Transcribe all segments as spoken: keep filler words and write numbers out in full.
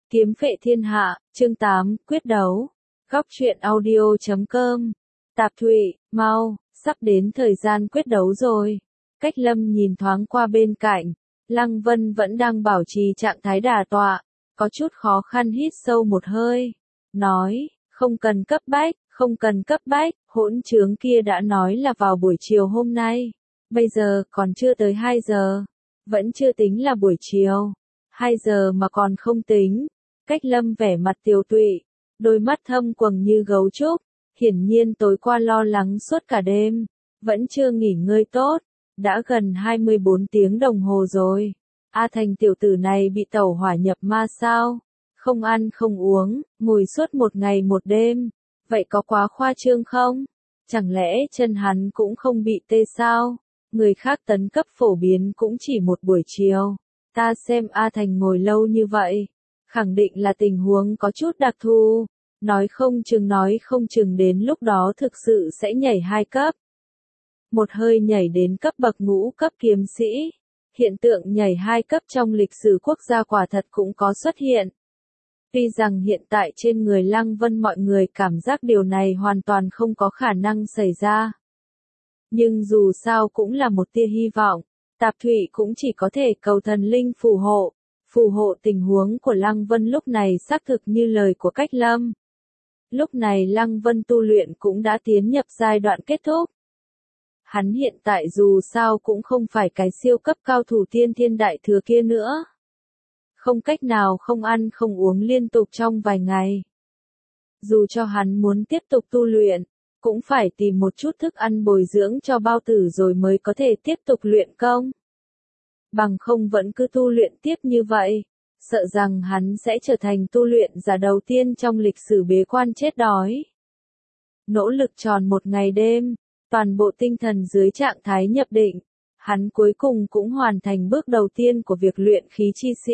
Kiếm phệ thiên hạ, chương tám, quyết đấu. Góc truyện audio chấm com. Tạp Thụy, mau, sắp đến thời gian quyết đấu rồi. Cách Lâm nhìn thoáng qua bên cạnh, Lăng Vân vẫn đang bảo trì trạng thái đả tọa, có chút khó khăn hít sâu một hơi, nói, không cần cấp bách, không cần cấp bách, hỗn trướng kia đã nói là vào buổi chiều hôm nay, bây giờ còn chưa tới hai giờ, vẫn chưa tính là buổi chiều, hai giờ mà còn không tính. Cách Lâm vẻ mặt tiều tụy, đôi mắt thâm quầng như gấu trúc, hiển nhiên tối qua lo lắng suốt cả đêm, vẫn chưa nghỉ ngơi tốt, đã gần hai mươi bốn tiếng đồng hồ rồi. A Thành tiểu tử này bị tẩu hỏa nhập ma sao? Không ăn không uống, ngồi suốt một ngày một đêm, vậy có quá khoa trương không? Chẳng lẽ chân hắn cũng không bị tê sao? Người khác tấn cấp phổ biến cũng chỉ một buổi chiều, ta xem A Thành ngồi lâu như vậy, khẳng định là tình huống có chút đặc thù, nói không chừng nói không chừng đến lúc đó thực sự sẽ nhảy hai cấp. Một hơi nhảy đến cấp bậc ngũ cấp kiếm sĩ, hiện tượng nhảy hai cấp trong lịch sử quốc gia quả thật cũng có xuất hiện. Tuy rằng hiện tại trên người Lăng Vân mọi người cảm giác điều này hoàn toàn không có khả năng xảy ra. Nhưng dù sao cũng là một tia hy vọng, Tạp Thụy cũng chỉ có thể cầu thần linh phù hộ. Phù hộ tình huống của Lăng Vân lúc này xác thực như lời của Cách Lâm. Lúc này Lăng Vân tu luyện cũng đã tiến nhập giai đoạn kết thúc. Hắn hiện tại dù sao cũng không phải cái siêu cấp cao thủ tiên thiên đại thừa kia nữa. Không cách nào không ăn không uống liên tục trong vài ngày. Dù cho hắn muốn tiếp tục tu luyện, cũng phải tìm một chút thức ăn bồi dưỡng cho bao tử rồi mới có thể tiếp tục luyện công. Bằng không vẫn cứ tu luyện tiếp như vậy, sợ rằng hắn sẽ trở thành tu luyện giả đầu tiên trong lịch sử bế quan chết đói. Nỗ lực tròn một ngày đêm, toàn bộ tinh thần dưới trạng thái nhập định, hắn cuối cùng cũng hoàn thành bước đầu tiên của việc luyện khí chi sĩ.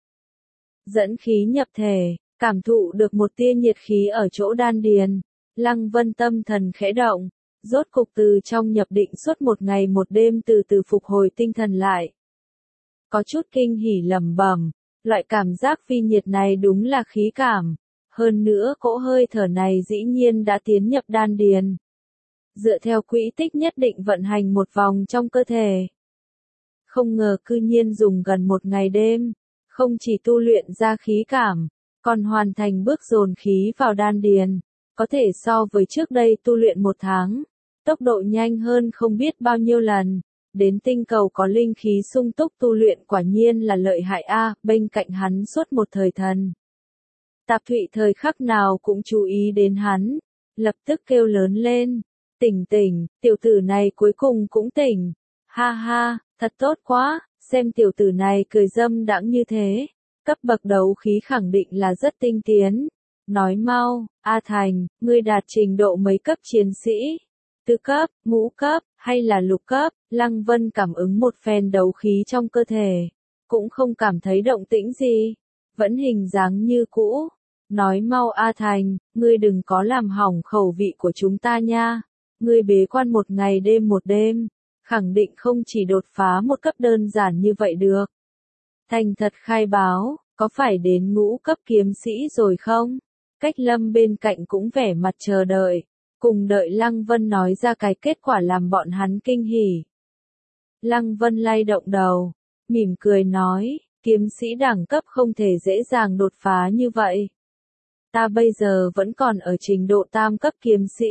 Dẫn khí nhập thể, cảm thụ được một tia nhiệt khí ở chỗ đan điền, Lăng Vân tâm thần khẽ động, rốt cục từ trong nhập định suốt một ngày một đêm từ từ phục hồi tinh thần lại. Có chút kinh hỉ lẩm bẩm, loại cảm giác phi nhiệt này đúng là khí cảm, hơn nữa cỗ hơi thở này dĩ nhiên đã tiến nhập đan điền. Dựa theo quỹ tích nhất định vận hành một vòng trong cơ thể. Không ngờ cư nhiên dùng gần một ngày đêm, không chỉ tu luyện ra khí cảm, còn hoàn thành bước dồn khí vào đan điền, có thể so với trước đây tu luyện một tháng, tốc độ nhanh hơn không biết bao nhiêu lần. Đến tinh cầu có linh khí sung túc tu luyện quả nhiên là lợi hại a, bên cạnh hắn suốt một thời thần. Tạp Thụy thời khắc nào cũng chú ý đến hắn, lập tức kêu lớn lên, tỉnh tỉnh, tiểu tử này cuối cùng cũng tỉnh, ha ha, thật tốt quá, xem tiểu tử này cười dâm đãng như thế, cấp bậc đấu khí khẳng định là rất tinh tiến. Nói mau, A Thành, ngươi đạt trình độ mấy cấp chiến sĩ? Tứ cấp, ngũ cấp, hay là lục cấp? Lăng Vân cảm ứng một phen đấu khí trong cơ thể, cũng không cảm thấy động tĩnh gì, vẫn hình dáng như cũ. Nói mau A Thành, ngươi đừng có làm hỏng khẩu vị của chúng ta nha. Ngươi bế quan một ngày đêm một đêm, khẳng định không chỉ đột phá một cấp đơn giản như vậy được. Thành thật khai báo, có phải đến ngũ cấp kiếm sĩ rồi không? Cách Lâm bên cạnh cũng vẻ mặt chờ đợi, cùng đợi Lăng Vân nói ra cái kết quả làm bọn hắn kinh hỉ. Lăng Vân lay động đầu, mỉm cười nói, kiếm sĩ đẳng cấp không thể dễ dàng đột phá như vậy. Ta bây giờ vẫn còn ở trình độ tam cấp kiếm sĩ.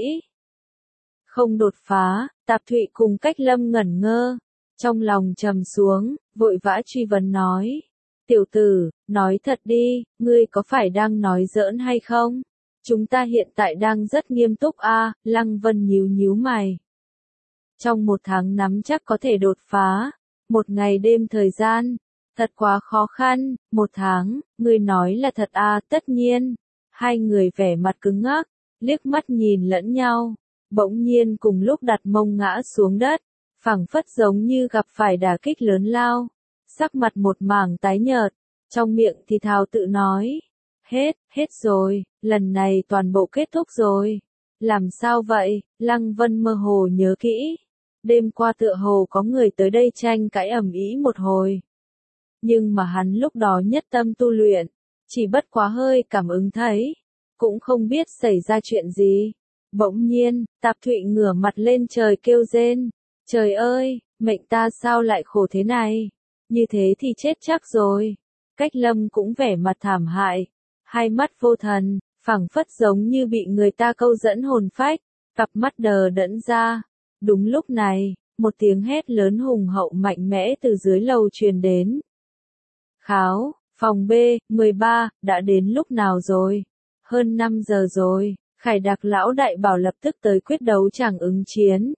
Không đột phá, Tạp Thụy cùng Cách Lâm ngẩn ngơ, trong lòng trầm xuống, vội vã truy vấn nói. Tiểu tử, nói thật đi, ngươi có phải đang nói giỡn hay không? Chúng ta hiện tại đang rất nghiêm túc a, à, Lăng Vân nhíu nhíu mày. Trong một tháng nắm chắc có thể đột phá, một ngày đêm thời gian, thật quá khó khăn, một tháng, ngươi nói là thật a, à, tất nhiên. Hai người vẻ mặt cứng ngắc, liếc mắt nhìn lẫn nhau, bỗng nhiên cùng lúc đặt mông ngã xuống đất, phảng phất giống như gặp phải đả kích lớn lao, sắc mặt một mảng tái nhợt, trong miệng thì thào tự nói, hết, hết rồi, lần này toàn bộ kết thúc rồi. Làm sao vậy? Lăng Vân mơ hồ nhớ kỹ, đêm qua tựa hồ có người tới đây tranh cãi ầm ĩ một hồi. Nhưng mà hắn lúc đó nhất tâm tu luyện, chỉ bất quá hơi cảm ứng thấy, cũng không biết xảy ra chuyện gì. Bỗng nhiên, Tạp Thụy ngửa mặt lên trời kêu rên, trời ơi, mệnh ta sao lại khổ thế này, như thế thì chết chắc rồi. Cách Lâm cũng vẻ mặt thảm hại, hai mắt vô thần, phảng phất giống như bị người ta câu dẫn hồn phách, cặp mắt đờ đẫn ra. Đúng lúc này, một tiếng hét lớn hùng hậu mạnh mẽ từ dưới lầu truyền đến. Kháo, phòng B, mười ba, đã đến lúc nào rồi? Hơn năm giờ rồi, Khải Đặc lão đại bảo lập tức tới quyết đấu chẳng ứng chiến.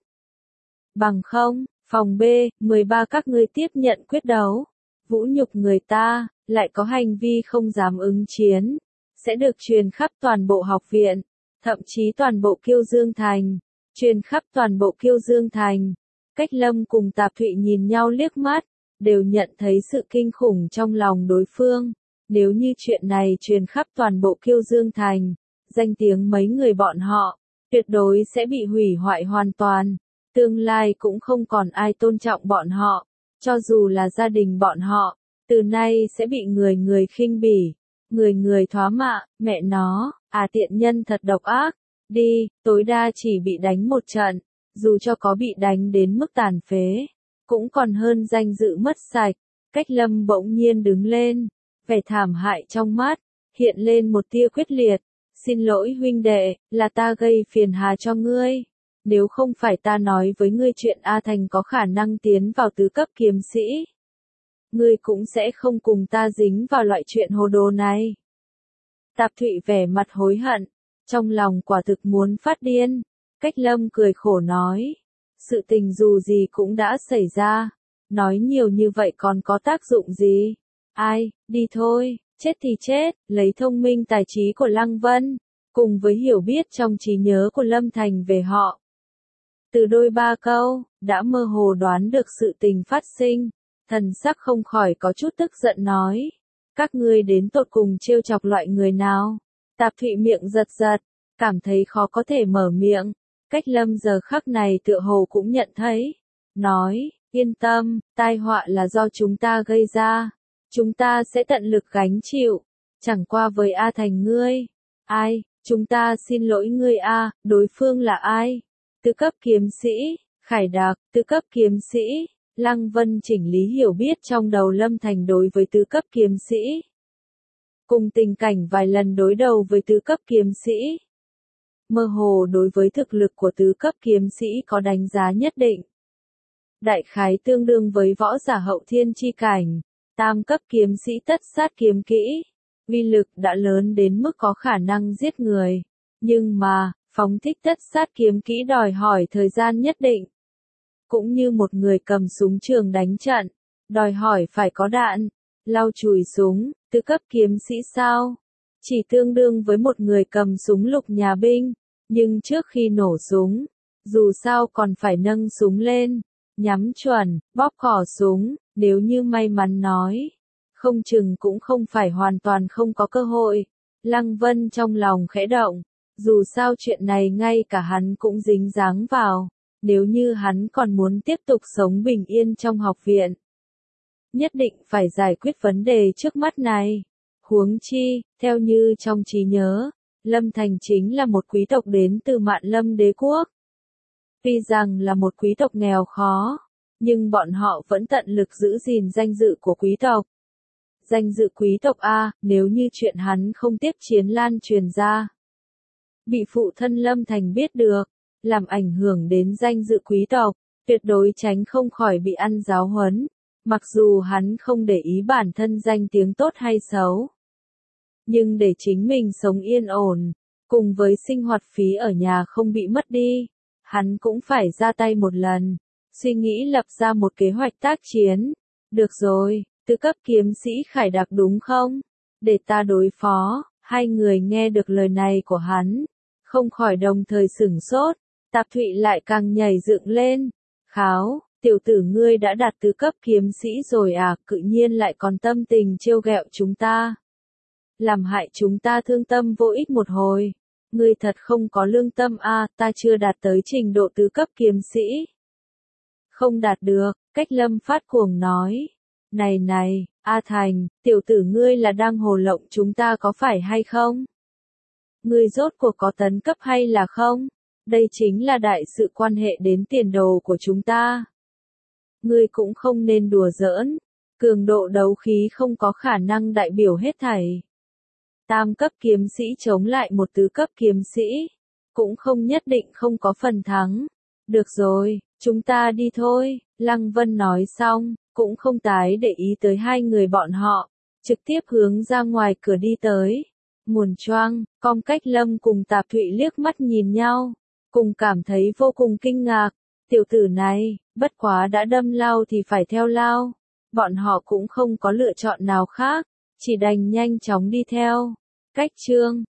Bằng không, phòng B, mười ba các ngươi tiếp nhận quyết đấu. Vũ nhục người ta, lại có hành vi không dám ứng chiến, sẽ được truyền khắp toàn bộ học viện, thậm chí toàn bộ Kiêu Dương Thành, truyền khắp toàn bộ Kiêu Dương Thành. Cách Lâm cùng Tạp Thụy nhìn nhau liếc mắt, đều nhận thấy sự kinh khủng trong lòng đối phương. Nếu như chuyện này truyền khắp toàn bộ Kiêu Dương Thành, danh tiếng mấy người bọn họ, tuyệt đối sẽ bị hủy hoại hoàn toàn. Tương lai cũng không còn ai tôn trọng bọn họ, cho dù là gia đình bọn họ, từ nay sẽ bị người người khinh bỉ, người người thoá mạ, mẹ nó, à tiện nhân thật độc ác, đi, tối đa chỉ bị đánh một trận, dù cho có bị đánh đến mức tàn phế, cũng còn hơn danh dự mất sạch. Cách Lâm bỗng nhiên đứng lên, vẻ thảm hại trong mắt, hiện lên một tia quyết liệt, xin lỗi huynh đệ, là ta gây phiền hà cho ngươi. Nếu không phải ta nói với ngươi chuyện A Thành có khả năng tiến vào tứ cấp kiếm sĩ, ngươi cũng sẽ không cùng ta dính vào loại chuyện hồ đồ này. Tạp Thụy vẻ mặt hối hận, trong lòng quả thực muốn phát điên. Cách Lâm cười khổ nói, sự tình dù gì cũng đã xảy ra, nói nhiều như vậy còn có tác dụng gì? Ai, đi thôi, chết thì chết, lấy thông minh tài trí của Lăng Vân, cùng với hiểu biết trong trí nhớ của Lâm Thành về họ. Từ đôi ba câu, đã mơ hồ đoán được sự tình phát sinh, thần sắc không khỏi có chút tức giận nói. Các ngươi đến tột cùng trêu chọc loại người nào? Tạp Thụy miệng giật giật, cảm thấy khó có thể mở miệng. Cách Lâm giờ khắc này tựa hồ cũng nhận thấy. Nói, yên tâm, tai họa là do chúng ta gây ra. Chúng ta sẽ tận lực gánh chịu. Chẳng qua với A Thành ngươi. Ai, chúng ta xin lỗi ngươi A, đối phương là ai? Tứ cấp kiếm sĩ, Khải Đặc, tứ cấp kiếm sĩ. Lăng Vân chỉnh lý hiểu biết trong đầu Lâm Thành đối với tứ cấp kiếm sĩ. Cùng tình cảnh vài lần đối đầu với tứ cấp kiếm sĩ. Mơ hồ đối với thực lực của tứ cấp kiếm sĩ có đánh giá nhất định. Đại khái tương đương với võ giả hậu thiên chi cảnh, tam cấp kiếm sĩ tất sát kiếm kỹ. Uy lực đã lớn đến mức có khả năng giết người. Nhưng mà, phóng thích tất sát kiếm kỹ đòi hỏi thời gian nhất định. Cũng như một người cầm súng trường đánh trận, đòi hỏi phải có đạn, lau chùi súng, tứ cấp kiếm sĩ sao? Chỉ tương đương với một người cầm súng lục nhà binh, nhưng trước khi nổ súng, dù sao còn phải nâng súng lên, nhắm chuẩn, bóp cò súng, nếu như may mắn nói, không chừng cũng không phải hoàn toàn không có cơ hội. Lăng Vân trong lòng khẽ động, dù sao chuyện này ngay cả hắn cũng dính dáng vào. Nếu như hắn còn muốn tiếp tục sống bình yên trong học viện, nhất định phải giải quyết vấn đề trước mắt này. Huống chi, theo như trong trí nhớ, Lâm Thành chính là một quý tộc đến từ Mạn Lâm đế quốc. Tuy rằng là một quý tộc nghèo khó, nhưng bọn họ vẫn tận lực giữ gìn danh dự của quý tộc. Danh dự quý tộc A, nếu như chuyện hắn không tiếp chiến lan truyền ra, bị phụ thân Lâm Thành biết được, làm ảnh hưởng đến danh dự quý tộc, tuyệt đối tránh không khỏi bị ăn giáo huấn, mặc dù hắn không để ý bản thân danh tiếng tốt hay xấu. Nhưng để chính mình sống yên ổn, cùng với sinh hoạt phí ở nhà không bị mất đi, hắn cũng phải ra tay một lần, suy nghĩ lập ra một kế hoạch tác chiến. Được rồi, tứ cấp kiếm sĩ Khải Đặc đúng không? Để ta đối phó. Hai người nghe được lời này của hắn, không khỏi đồng thời sửng sốt. Tạp Thụy lại càng nhảy dựng lên. Kháo, tiểu tử ngươi đã đạt tứ cấp kiếm sĩ rồi à, tự nhiên lại còn tâm tình trêu ghẹo chúng ta. Làm hại chúng ta thương tâm vô ích một hồi. Ngươi thật không có lương tâm à, ta chưa đạt tới trình độ tứ cấp kiếm sĩ. Không đạt được, Cách Lâm phát cuồng nói. Này này, A Thành, tiểu tử ngươi là đang hồ lộng chúng ta có phải hay không? Ngươi rốt cuộc có tấn cấp hay là không? Đây chính là đại sự quan hệ đến tiền đồ của chúng ta. Ngươi cũng không nên đùa giỡn, cường độ đấu khí không có khả năng đại biểu hết thảy. Tam cấp kiếm sĩ chống lại một tứ cấp kiếm sĩ, cũng không nhất định không có phần thắng. Được rồi, chúng ta đi thôi, Lăng Vân nói xong, cũng không tái để ý tới hai người bọn họ, trực tiếp hướng ra ngoài cửa đi tới. Muồn choang, Cong Cách Lâm cùng Tạp Thụy liếc mắt nhìn nhau, cùng cảm thấy vô cùng kinh ngạc. Tiểu tử này, bất quá đã đâm lao thì phải theo lao. Bọn họ cũng không có lựa chọn nào khác, chỉ đành nhanh chóng đi theo. Cách chương